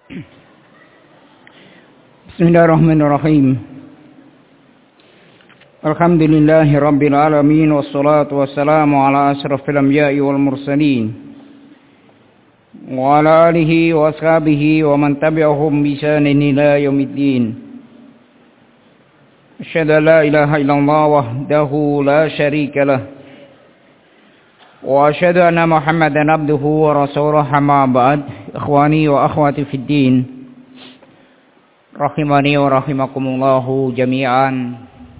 Bismillahirrahmanirrahim. Alhamdulillahi rabbil alamin, wassalatu wassalamu ala asrafil anbiya'i wal mursalin wa ala alihi wa ashabihi wa man tabi'ahum bi ihsanin ila yaumiddin. Asyhadu an la ilaha illallah wahdahu la syarika lah wa asyhadu anna Muhammadan abduhu wa rasuluhu, amma ba'd. Ikhwani wa akhwati fid din, rahimani wa rahimakumullahu jami'an.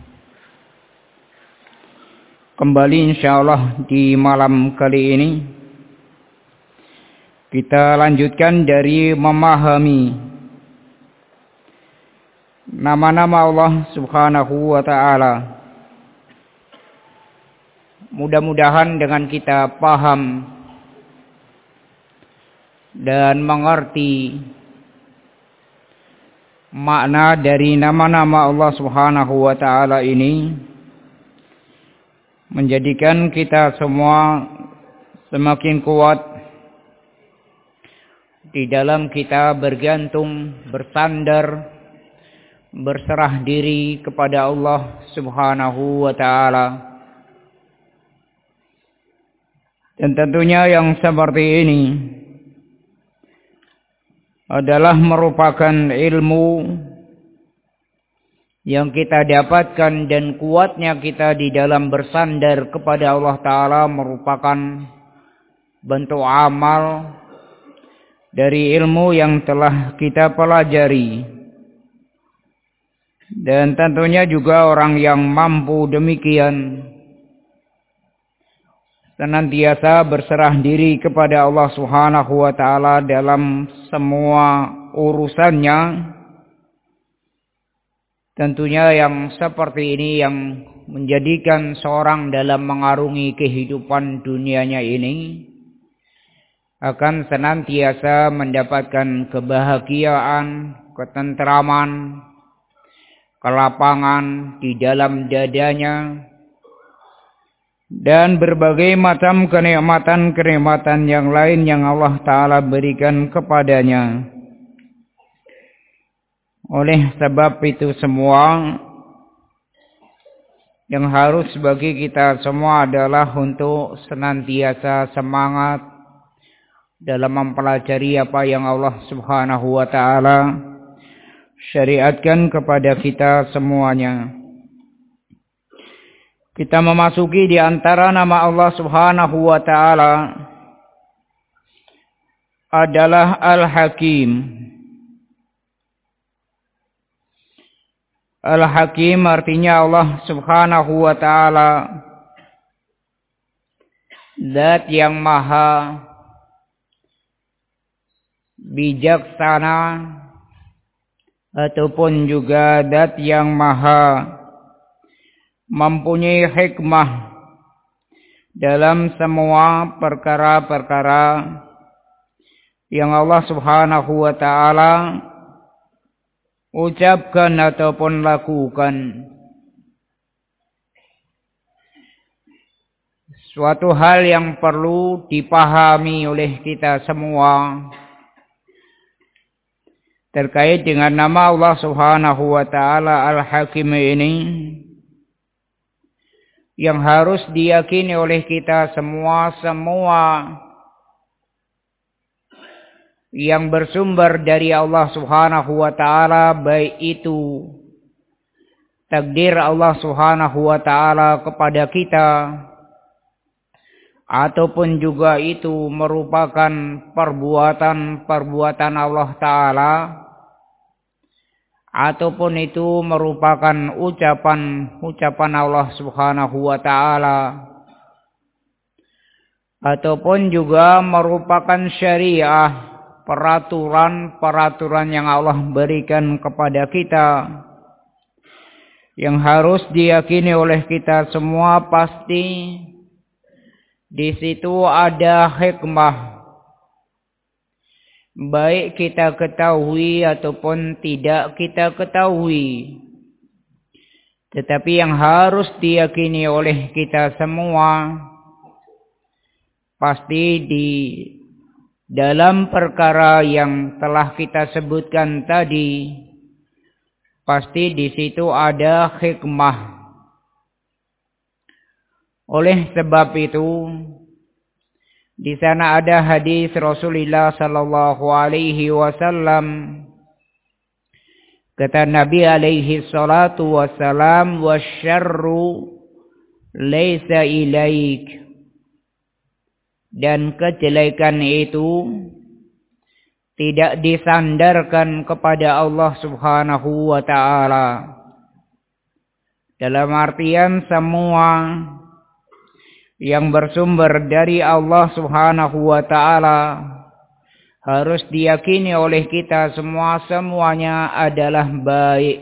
Kembali insyaallah di malam kali ini kita lanjutkan dari memahami nama-nama Allah Subhanahu wa ta'ala. Mudah-mudahan dengan kita paham dan mengerti makna dari nama-nama Allah Subhanahu wa ta'ala ini, menjadikan kita semua semakin kuat di dalam kita bergantung, bersandar, berserah diri kepada Allah Subhanahu wa ta'ala. Dan tentunya yang seperti ini adalah merupakan ilmu yang kita dapatkan, dan kuatnya kita di dalam bersandar kepada Allah Ta'ala merupakan bentuk amal dari ilmu yang telah kita pelajari. Dan tentunya juga orang yang mampu demikian senantiasa berserah diri kepada Allah Subhanahu wa ta'ala dalam semua urusannya. Tentunya yang seperti ini yang menjadikan seorang dalam mengarungi kehidupan dunianya ini akan senantiasa mendapatkan kebahagiaan, ketentraman, kelapangan di dalam dadanya, dan berbagai macam kenikmatan-kenikmatan yang lain yang Allah Ta'ala berikan kepadanya. Oleh sebab itu semua, yang harus bagi kita semua adalah untuk senantiasa semangat dalam mempelajari apa yang Allah Subhanahu wa ta'ala syariatkan kepada kita semuanya. Kita memasuki di antara nama Allah Subhanahu wa ta'ala adalah Al-Hakim. Al-Hakim artinya Allah Subhanahu wa ta'ala Zat yang maha bijaksana, ataupun juga Zat yang maha mempunyai hikmah dalam semua perkara-perkara yang Allah Subhanahu wa ta'ala ucapkan ataupun lakukan. Suatu hal yang perlu dipahami oleh kita semua terkait dengan nama Allah Subhanahu wa ta'ala Al-Hakim ini, yang harus diyakini oleh kita semua yang bersumber dari Allah Subhanahu wa ta'ala, baik itu takdir Allah Subhanahu wa ta'ala kepada kita, ataupun juga itu merupakan perbuatan Allah Ta'ala, ataupun itu merupakan ucapan Allah Subhanahu wa ta'ala, ataupun juga merupakan syariah, peraturan yang Allah berikan kepada kita, yang harus diyakini oleh kita semua. Pasti di situ ada hikmah, baik kita ketahui ataupun tidak kita ketahui. Tetapi yang harus diyakini oleh kita semua, pasti di dalam perkara yang telah kita sebutkan tadi, pasti di situ ada hikmah. Oleh sebab itu, di sana ada hadis Rasulullah sallallahu alaihi wasallam. Kata Nabi alaihi salatu wassalam, "Wasyarru laisa ilaik." Dan kejelekan itu tidak disandarkan kepada Allah Subhanahu wa ta'ala. Dalam artian semua yang bersumber dari Allah Subhanahu wa ta'ala harus diyakini oleh kita semuanya adalah baik.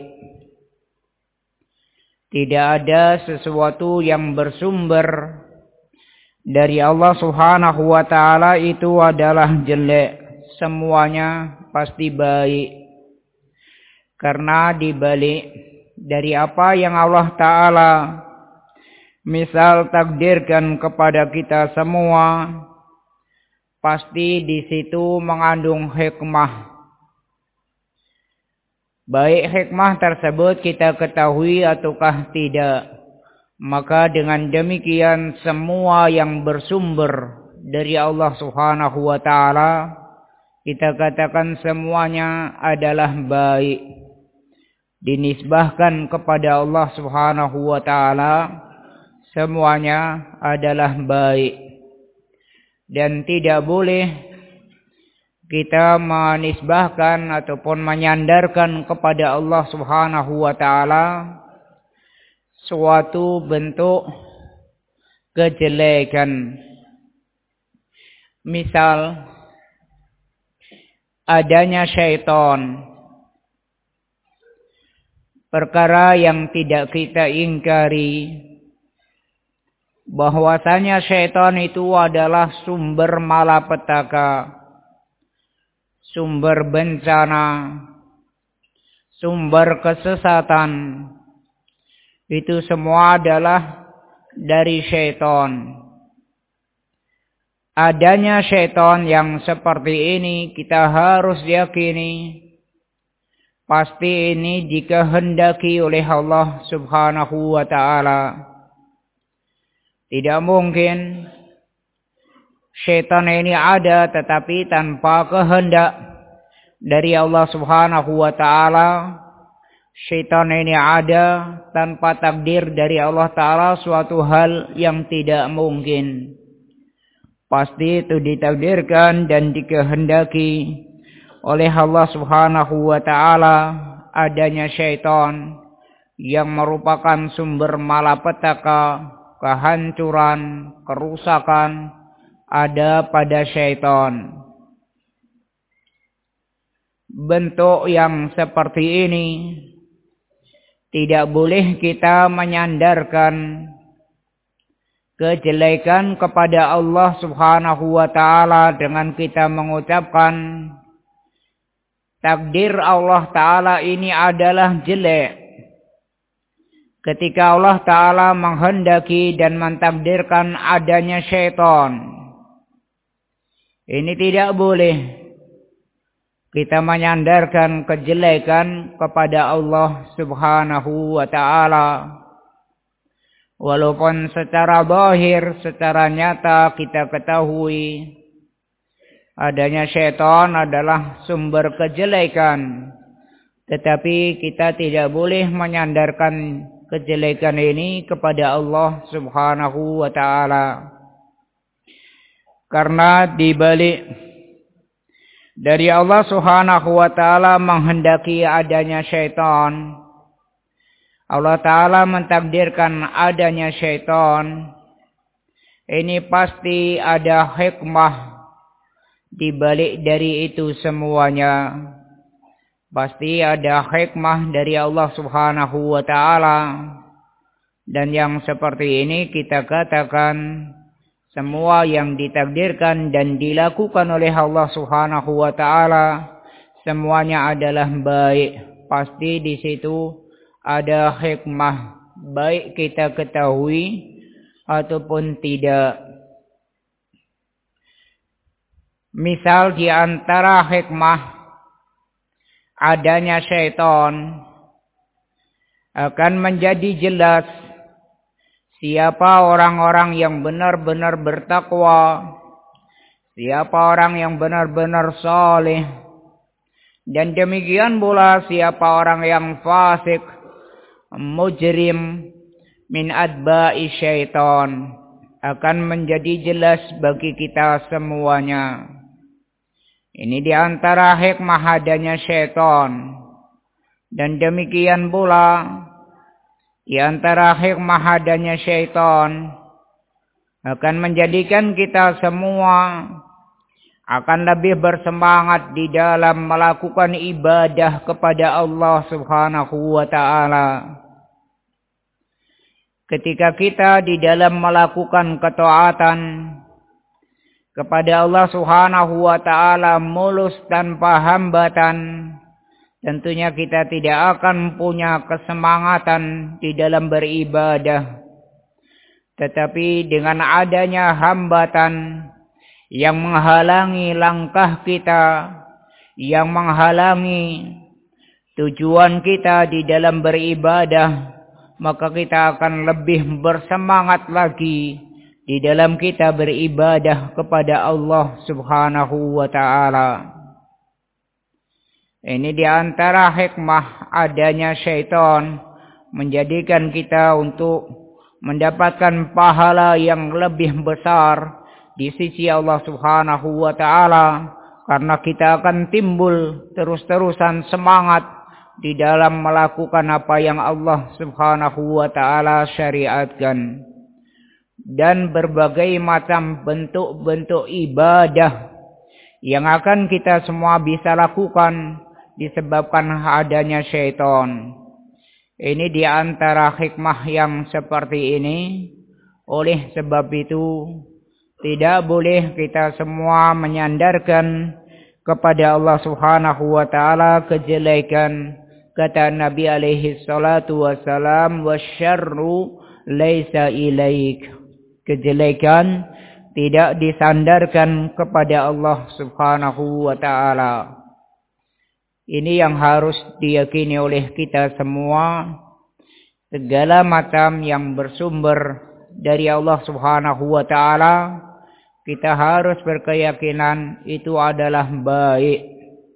Tidak ada sesuatu yang bersumber dari Allah Subhanahu wa ta'ala itu adalah jelek. Semuanya pasti baik. Karena dibalik dari apa yang Allah ta'ala misal takdirkan kepada kita semua, pasti di situ mengandung hikmah. Baik hikmah tersebut kita ketahui ataukah tidak, maka dengan demikian semua yang bersumber dari Allah Subhanahu wa ta'ala, kita katakan semuanya adalah baik. Dinisbahkan kepada Allah Subhanahu wa ta'ala, semuanya adalah baik. Dan tidak boleh kita menisbahkan ataupun menyandarkan kepada Allah Subhanahu wa ta'ala suatu bentuk kejelekan. Misal adanya syaitan, perkara yang tidak kita ingkari, bahwasanya syaitan itu adalah sumber malapetaka, sumber bencana, sumber kesesatan. Itu semua adalah dari syaitan. Adanya syaitan yang seperti ini kita harus yakini, pasti ini dikehendaki oleh Allah Subhanahu wa ta'ala. Tidak mungkin syaitan ini ada tetapi tanpa kehendak dari Allah Subhanahu wa ta'ala. Syaitan ini ada tanpa takdir dari Allah ta'ala, suatu hal yang tidak mungkin. Pasti itu ditakdirkan dan dikehendaki oleh Allah Subhanahu wa ta'ala adanya syaitan yang merupakan sumber malapetaka, kehancuran, kerusakan ada pada syaitan. Bentuk yang seperti ini tidak boleh kita menyandarkan kejelekan kepada Allah Subhanahu wa ta'ala dengan kita mengucapkan takdir Allah ta'ala ini adalah jelek. Ketika Allah ta'ala menghendaki dan mentakdirkan adanya syaitan, ini tidak boleh kita menyandarkan kejelekan kepada Allah Subhanahu wa ta'ala. Walaupun secara zahir, secara nyata kita ketahui adanya syaitan adalah sumber kejelekan, tetapi kita tidak boleh menyandarkan kejelekan ini kepada Allah Subhanahu wa ta'ala. Karena dibalik dari Allah Subhanahu wa ta'ala menghendaki adanya syaitan, Allah ta'ala mentakdirkan adanya syaitan, ini pasti ada hikmah di balik dari itu semuanya. Pasti ada hikmah dari Allah Subhanahu wa ta'ala. Dan yang seperti ini kita katakan semua yang ditakdirkan dan dilakukan oleh Allah Subhanahu wa ta'ala semuanya adalah baik. Pasti di situ ada hikmah, baik kita ketahui ataupun tidak. Misal di antara hikmah adanya syaitan akan menjadi jelas siapa orang-orang yang benar-benar bertakwa, siapa orang yang benar-benar saleh, dan demikian pula siapa orang yang fasik, mujrim, min adba'i syaitan, akan menjadi jelas bagi kita semuanya. Ini di antara hikmah adanya syaitan. Dan demikian pula di antara hikmah adanya syaitan akan menjadikan kita semua akan lebih bersemangat di dalam melakukan ibadah kepada Allah Subhanahu wa ta'ala. Ketika kita di dalam melakukan ketaatan kepada Allah Subhanahu wa ta'ala mulus tanpa hambatan, tentunya kita tidak akan punya kesemangatan di dalam beribadah. Tetapi dengan adanya hambatan yang menghalangi langkah kita, yang menghalangi tujuan kita di dalam beribadah, maka kita akan lebih bersemangat lagi di dalam kita beribadah kepada Allah Subhanahu wa ta'ala. Ini di antara hikmah adanya syaitan, menjadikan kita untuk mendapatkan pahala yang lebih besar di sisi Allah Subhanahu wa ta'ala, karena kita akan timbul terus-terusan semangat di dalam melakukan apa yang Allah Subhanahu wa ta'ala syariatkan. Dan berbagai macam bentuk-bentuk ibadah yang akan kita semua bisa lakukan disebabkan adanya syaitan. Ini di antara hikmah yang seperti ini. Oleh sebab itu tidak boleh kita semua menyandarkan kepada Allah Subhanahu wa ta'ala kejelekan. Kata Nabi alaihi salatu wassalam, wasyarru laisa ilaik. Kejelekan tidak disandarkan kepada Allah Subhanahu wa ta'ala. Ini yang harus diyakini oleh kita semua. Segala macam yang bersumber dari Allah Subhanahu wa ta'ala, kita harus berkeyakinan itu adalah baik.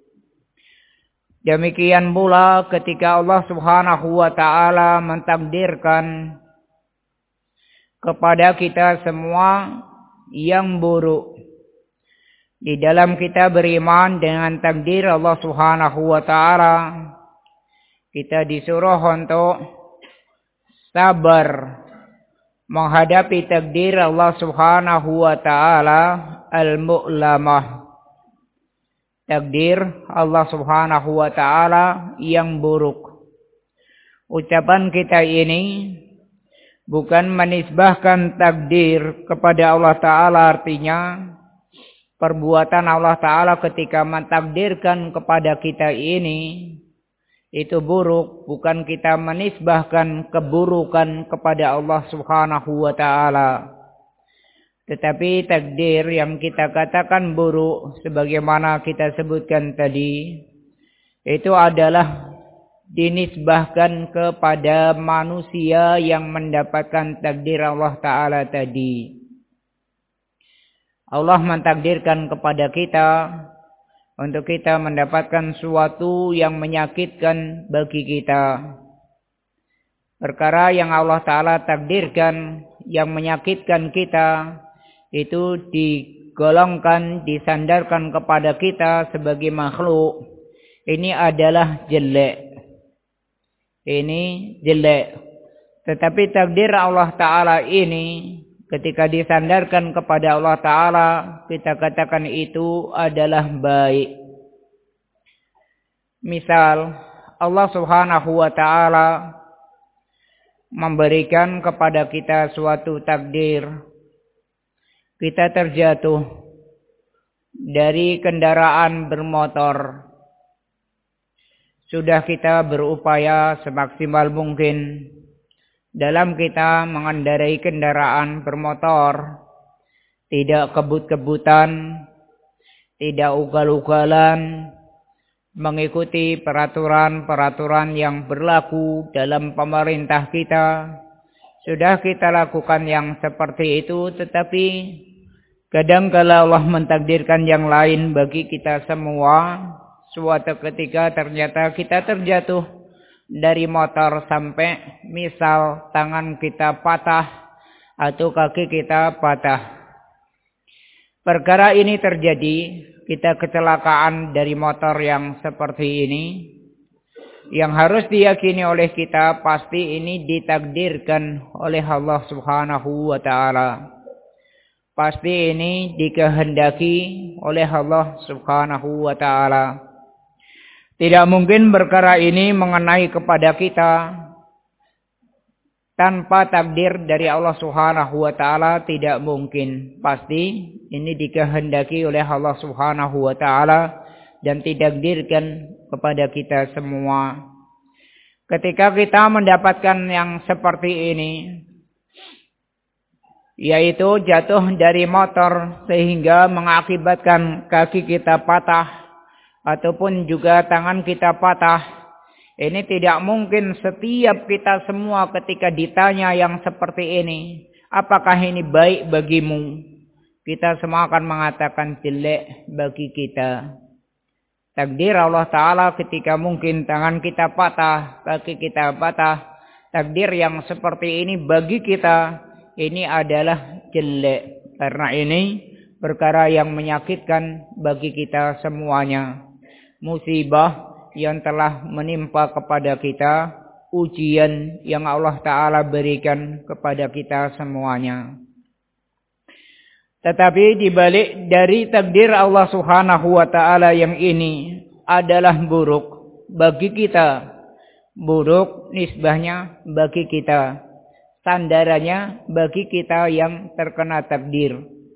Demikian pula ketika Allah Subhanahu wa ta'ala mentakdirkan kepada kita semua yang buruk, di dalam kita beriman dengan takdir Allah Subhanahu wa ta'ala, kita disuruh untuk sabar menghadapi takdir Allah Subhanahu wa ta'ala al-mu'lamah. Takdir Allah Subhanahu wa ta'ala yang buruk. Ucapan kita ini bukan menisbahkan takdir kepada Allah ta'ala, artinya perbuatan Allah ta'ala ketika mentakdirkan kepada kita ini itu buruk, bukan kita menisbahkan keburukan kepada Allah Subhanahu wa ta'ala. Tetapi takdir yang kita katakan buruk, sebagaimana kita sebutkan tadi, itu adalah dinisbahkan kepada manusia yang mendapatkan takdir Allah ta'ala tadi. Allah mentakdirkan kepada kita untuk kita mendapatkan suatu yang menyakitkan bagi kita. Perkara yang Allah ta'ala takdirkan yang menyakitkan kita, itu digolongkan, disandarkan kepada kita sebagai makhluk. Ini adalah jelek. Ini jelek. Tetapi takdir Allah ta'ala ini, ketika disandarkan kepada Allah ta'ala, kita katakan itu adalah baik. Misal, Allah Subhanahu wa ta'ala memberikan kepada kita suatu takdir. Kita terjatuh dari kendaraan bermotor. Sudah kita berupaya semaksimal mungkin dalam kita mengendarai kendaraan bermotor, tidak kebut-kebutan, tidak ugal-ugalan mengikuti peraturan-peraturan yang berlaku dalam pemerintah kita. Sudah kita lakukan yang seperti itu, tetapi kadang-kala Allah mentakdirkan yang lain bagi kita semua. Suatu ketika ternyata kita terjatuh dari motor sampai misal tangan kita patah atau kaki kita patah. Perkara ini terjadi, kita kecelakaan dari motor yang seperti ini. Yang harus diyakini oleh kita, pasti ini ditakdirkan oleh Allah Subhanahu wa ta'ala. Pasti ini dikehendaki oleh Allah Subhanahu wa ta'ala. Tidak mungkin perkara ini mengenai kepada kita tanpa takdir dari Allah Subhanahu wa ta'ala, tidak mungkin. Pasti ini dikehendaki oleh Allah Subhanahu wa ta'ala dan ditakdirkan kepada kita semua. Ketika kita mendapatkan yang seperti ini, yaitu jatuh dari motor sehingga mengakibatkan kaki kita patah ataupun juga tangan kita patah, ini tidak mungkin setiap kita semua ketika ditanya yang seperti ini, apakah ini baik bagimu? Kita semua akan mengatakan jelek bagi kita. Takdir Allah Ta'ala ketika mungkin tangan kita patah, kaki kita patah, takdir yang seperti ini bagi kita, ini adalah jelek. Karena ini perkara yang menyakitkan bagi kita semuanya. Musibah yang telah menimpa kepada kita, ujian yang Allah Ta'ala berikan kepada kita semuanya. Tetapi dibalik dari takdir Allah Subhanahu wa ta'ala yang ini adalah buruk bagi kita. Buruk nisbahnya bagi kita. Sandarannya bagi kita yang terkena takdir.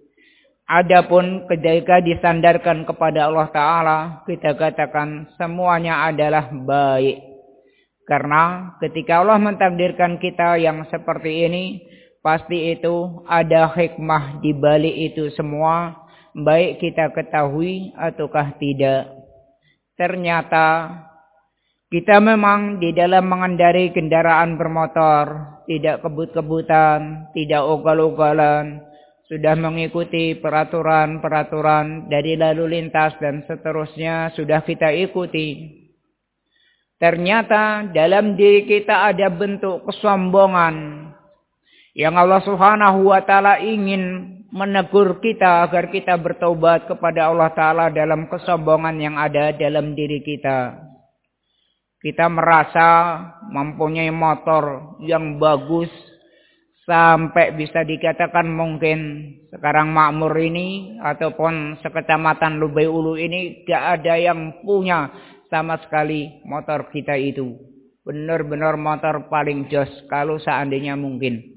Adapun ketika disandarkan kepada Allah Ta'ala, kita katakan semuanya adalah baik. Karena ketika Allah mentakdirkan kita yang seperti ini, pasti itu ada hikmah di balik itu semua, baik kita ketahui ataukah tidak. Ternyata kita memang di dalam mengendarai kendaraan bermotor tidak kebut-kebutan, tidak ugal-ugalan, sudah mengikuti peraturan-peraturan dari lalu lintas dan seterusnya sudah kita ikuti. Ternyata dalam diri kita ada bentuk kesombongan yang Allah Subhanahu wa ta'ala ingin menegur kita agar kita bertobat kepada Allah Ta'ala dalam kesombongan yang ada dalam diri kita. Kita merasa mempunyai motor yang bagus sampai bisa dikatakan mungkin sekarang makmur ini ataupun sekecamatan Lubai Ulu ini gak ada yang punya sama sekali motor kita itu. Benar-benar motor paling jos kalau seandainya mungkin.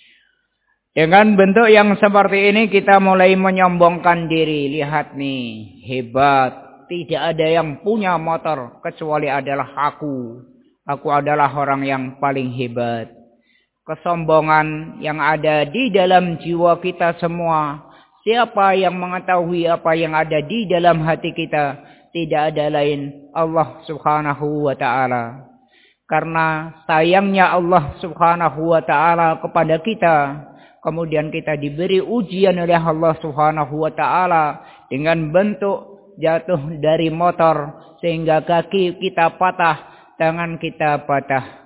Dengan bentuk yang seperti ini kita mulai menyombongkan diri. Lihat nih, hebat. Tidak ada yang punya motor kecuali adalah aku. Aku adalah orang yang paling hebat. Kesombongan yang ada di dalam jiwa kita semua. Siapa yang mengetahui apa yang ada di dalam hati kita? Tidak ada lain Allah Subhanahu wa ta'ala. Karena sayangnya Allah Subhanahu wa ta'ala kepada kita, kemudian kita diberi ujian oleh Allah Subhanahu wa ta'ala dengan bentuk jatuh dari motor sehingga kaki kita patah, tangan kita patah.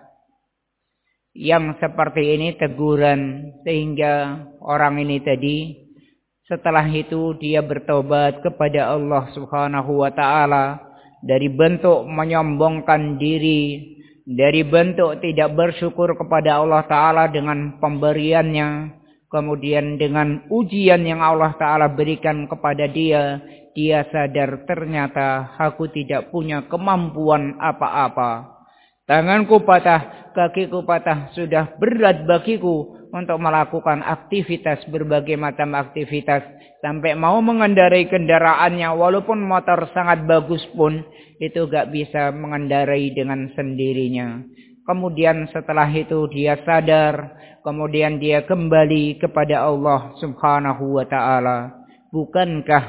Yang seperti ini teguran sehingga orang ini tadi setelah itu dia bertobat kepada Allah Subhanahu wa ta'ala dari bentuk menyombongkan diri, dari bentuk tidak bersyukur kepada Allah Ta'ala dengan pemberiannya. Kemudian dengan ujian yang Allah Ta'ala berikan kepada dia, dia sadar ternyata aku tidak punya kemampuan apa-apa. Tanganku patah, kakiku patah, sudah berat bagiku untuk melakukan aktivitas, berbagai macam aktivitas. Sampai mau mengendarai kendaraannya, walaupun motor sangat bagus pun, itu gak bisa mengendarai dengan sendirinya. Kemudian setelah itu dia sadar, kemudian dia kembali kepada Allah Subhanahu wa ta'ala. Bukankah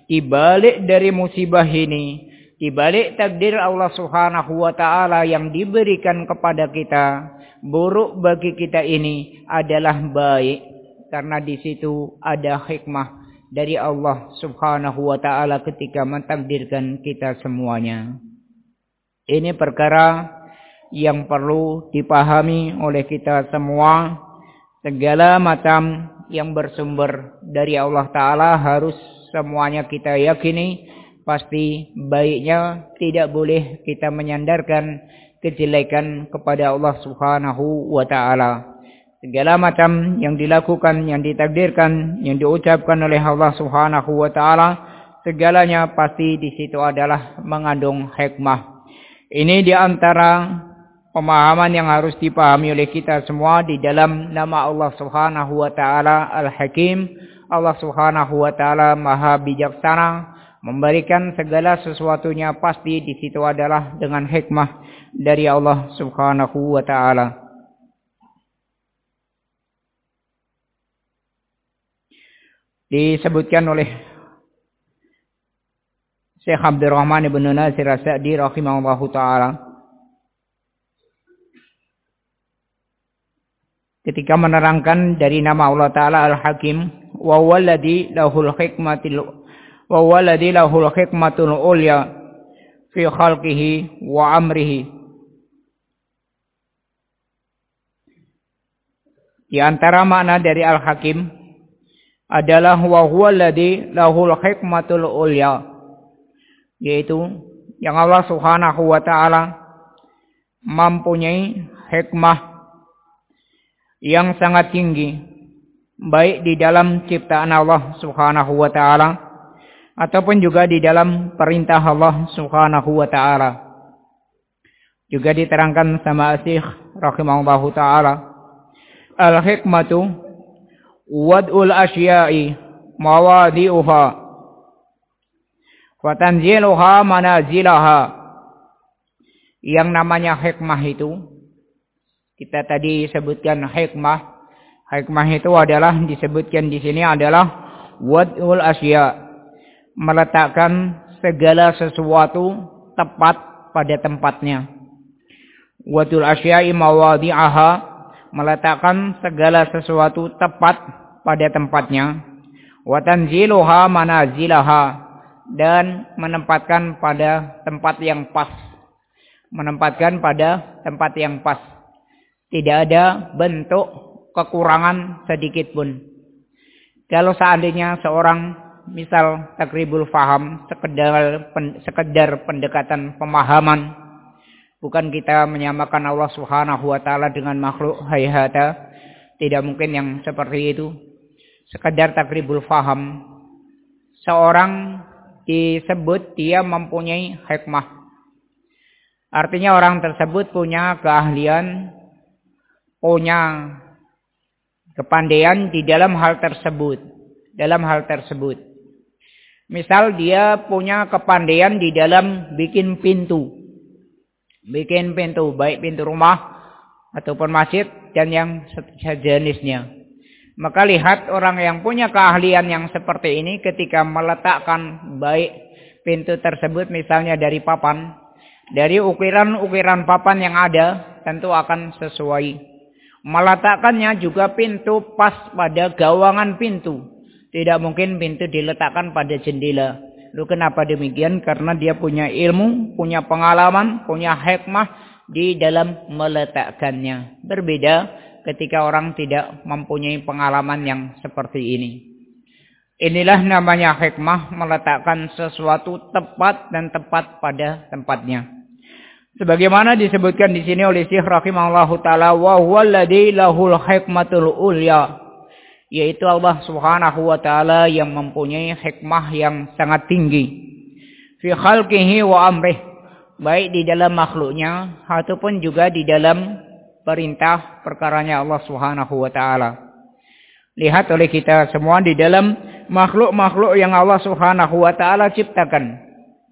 di balik dari musibah ini, di balik takdir Allah Subhanahu wa taala yang diberikan kepada kita, buruk bagi kita ini adalah baik karena di situ ada hikmah dari Allah Subhanahu wa taala ketika mentakdirkan kita semuanya. Ini perkara yang perlu dipahami oleh kita semua. Segala macam yang bersumber dari Allah Ta'ala harus semuanya kita yakini pasti baiknya, tidak boleh kita menyandarkan kejelekan kepada Allah Subhanahu wa Ta'ala. Segala macam yang dilakukan, yang ditakdirkan, yang diucapkan oleh Allah Subhanahu wa Ta'ala, segalanya pasti di situ adalah mengandung hikmah. Ini di antara pemahaman yang harus dipahami oleh kita semua di dalam nama Allah Subhanahu wa taala Al-Hakim. Allah Subhanahu wa taala Maha bijaksana, memberikan segala sesuatunya pasti di situ adalah dengan hikmah dari Allah Subhanahu wa taala. Disebutkan oleh Syekh Abdurrahman ibn Nasir As-Sa'di rahimahullahu taala ketika menerangkan dari nama Allah Ta'ala Al-Hakim, wa walladhi lahul hikmatul ulya fi khalqihi wa amrihi. Di antara makna dari Al-Hakim adalah wa walladhi lahul hikmatul ulya, yaitu yang Allah Subhanahu wa taala mempunyai hikmah yang sangat tinggi, baik di dalam ciptaan Allah Subhanahu wa taala ataupun juga di dalam perintah Allah Subhanahu wa taala. Juga diterangkan sama Syekh rahimahullahu taala, al-hikmatu wad'ul asya'i mawadi'uha wa tanziluha manazilaha. Yang namanya hikmah itu, kita tadi sebutkan hikmah. Hikmah itu adalah disebutkan di sini adalah wad'ul asya, meletakkan segala sesuatu tepat pada tempatnya. Wad'ul asya'i mawadi'aha, meletakkan segala sesuatu tepat pada tempatnya. Wa tanziluha manazilaha, dan menempatkan pada tempat yang pas. Menempatkan pada tempat yang pas. Tidak ada bentuk kekurangan sedikit pun. Kalau seandainya seorang misal takribul faham, sekedar pendekatan pemahaman, bukan kita menyamakan Allah Subhanahu wa taala dengan makhluk, hayhata, tidak mungkin yang seperti itu. Sekedar takribul faham, seorang disebut dia mempunyai hikmah. Artinya orang tersebut punya keahlian, punya kepandaian di dalam hal tersebut. Misal dia punya kepandaian di dalam bikin pintu. Baik pintu rumah ataupun masjid dan yang sejenisnya. Maka lihat orang yang punya keahlian yang seperti ini ketika meletakkan baik pintu tersebut misalnya dari papan, dari ukiran-ukiran papan yang ada tentu akan sesuai. Meletakkannya juga pintu pas pada gawangan pintu. Tidak mungkin pintu diletakkan pada jendela. Lalu kenapa demikian? Karena dia punya ilmu, punya pengalaman, punya hikmah di dalam meletakkannya. Berbeda ketika orang tidak mempunyai pengalaman yang seperti ini. Inilah namanya hikmah, meletakkan sesuatu tepat dan tepat pada tempatnya. Sebagaimana disebutkan di sini oleh Syekh rahimahullahu taala, wa huwallazi lahul hikmatul ulya, yaitu Allah Subhanahu wa taala yang mempunyai hikmah yang sangat tinggi fi khalqihi wa amrih, baik di dalam makhluknya ataupun juga di dalam perintah perkaranya Allah Subhanahu wa taala. Lihat oleh kita semua di dalam makhluk-makhluk yang Allah Subhanahu wa taala ciptakan.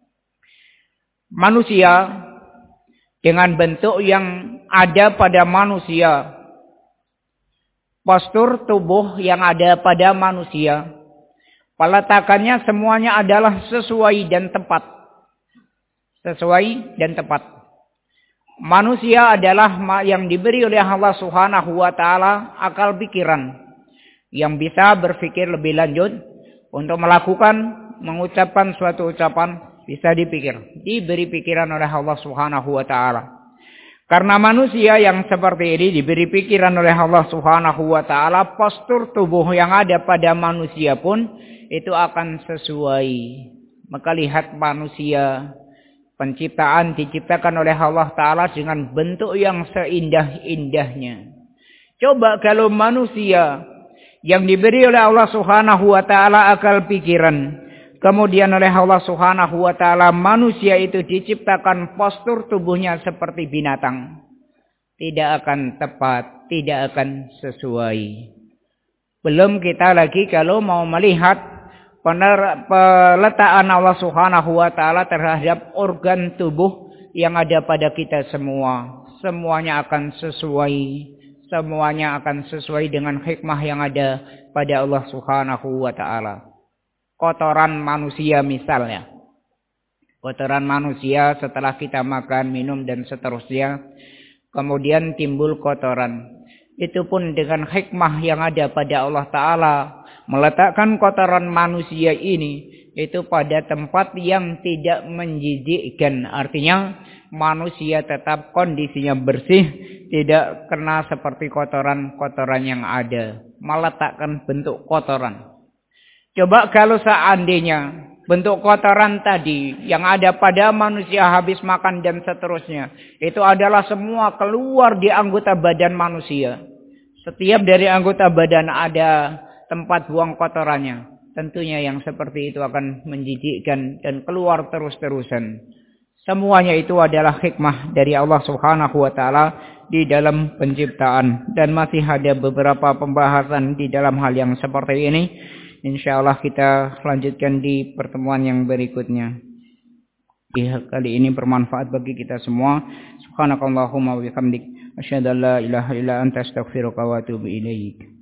Manusia dengan bentuk yang ada pada manusia, postur tubuh yang ada pada manusia, Peletakannya semuanya adalah sesuai dan tepat. Sesuai dan tepat. Manusia adalah yang diberi oleh Allah Subhanahu wa taala akal pikiran yang bisa berpikir lebih lanjut untuk melakukan, mengucapkan suatu ucapan, bisa diberi pikiran oleh Allah Subhanahu wa taala. Karena manusia yang seperti ini diberi pikiran oleh Allah Subhanahu wa taala, postur tubuh yang ada pada manusia pun itu akan sesuai. Maka lihat manusia, penciptaan diciptakan oleh Allah Ta'ala dengan bentuk yang seindah-indahnya. Coba kalau manusia yang diberi oleh Allah Subhanahu wa Ta'ala akal pikiran, kemudian oleh Allah Subhanahu wa Ta'ala manusia itu diciptakan postur tubuhnya seperti binatang, tidak akan tepat, tidak akan sesuai. Belum kita lagi kalau mau melihat peletaan Allah Subhanahu wa taala terhadap organ tubuh yang ada pada kita semua. Semuanya akan sesuai dengan hikmah yang ada pada Allah Subhanahu wa taala. Kotoran manusia misalnya. Kotoran manusia setelah kita makan, minum dan seterusnya, kemudian timbul kotoran. Itu pun dengan hikmah yang ada pada Allah Ta'ala, meletakkan kotoran manusia ini itu pada tempat yang tidak menjijikkan. Artinya manusia tetap kondisinya bersih, tidak kena seperti kotoran-kotoran yang ada. Meletakkan bentuk kotoran. Coba kalau seandainya bentuk kotoran tadi yang ada pada manusia habis makan dan seterusnya, itu adalah semua keluar di anggota badan manusia. Setiap dari anggota badan ada tempat buang kotorannya. Tentunya yang seperti itu akan menjijikkan dan keluar terus-terusan. Semuanya itu adalah hikmah dari Allah Subhanahu wa taala di dalam penciptaan. Dan masih ada beberapa pembahasan di dalam hal yang seperti ini. Insyaallah kita lanjutkan di pertemuan yang berikutnya. Kali ini bermanfaat bagi kita semua. Subhanakallahumma wa bihamdik, asyhadu an la ilaha illa anta, astaghfiruka wa atubu ilaik.